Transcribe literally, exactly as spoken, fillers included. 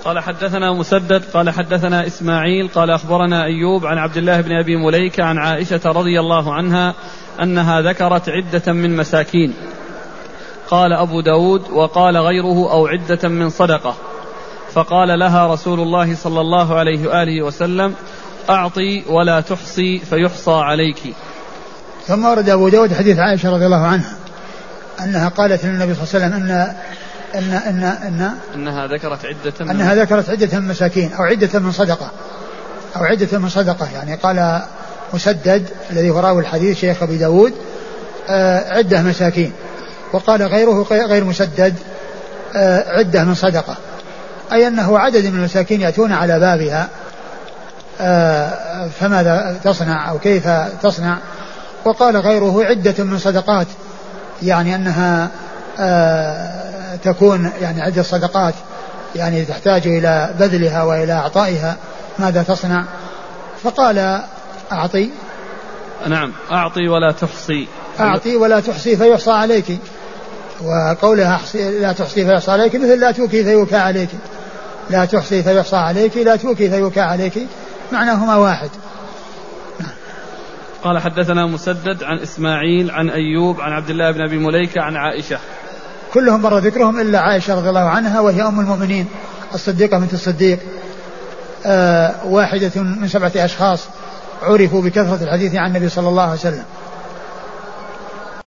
قال حدثنا مسدد قال حدثنا إسماعيل قال أخبرنا أيوب عن عبد الله بن أبي مليكة عن عائشة رضي الله عنها أنها ذكرت عدة من مساكين. قال أبو داود وقال غيره أو عدة من صدقة. فقال لها رسول الله صلى الله عليه وآله وسلم أعطي ولا تحصي فيحصى عليك. ثم ورد أبو داود حديث عائشة رضي الله عنها أنها قالت للنبي صلى الله عليه وسلم أن إن إن إن أنها ذكرت عدة من أنها ذكرت عدة من مساكين أو عدة من صدقة أو عدة من صدقة. يعني قال مسدد الذي هو راوي الحديث شيخ أبي داود آه عدة مساكين، وقال غيره غير مسدد آه عدة من صدقة، أي أنه عدد من المساكين يأتون على بابها آه فماذا تصنع أو كيف تصنع. وقال غيره عدة من صدقات، يعني أنها آه تكون يعني عدة صدقات يعني تحتاج إلى بذلها وإلى أعطائها، ماذا تصنع؟ فقال أعطي. نعم أعطي ولا تحصي. أعطي ولا تحصي فيحصى عليك، وقولها لا تحصي فيحصى عليك مثل لا توكي فيوكى عليك. لا تحصي فيحصى عليك، لا توكي فيوكى عليك، معناهما واحد. قال حدثنا مسدد عن إسماعيل عن أيوب عن عبد الله بن أبي مليكة عن عائشة. كلهم مر ذكرهم إلا عائشة رضي الله عنها وهي أم المؤمنين الصديقة بنت الصديق، آه واحدة من سبعة أشخاص عرفوا بكثرة الحديث عن النبي صلى الله عليه وسلم.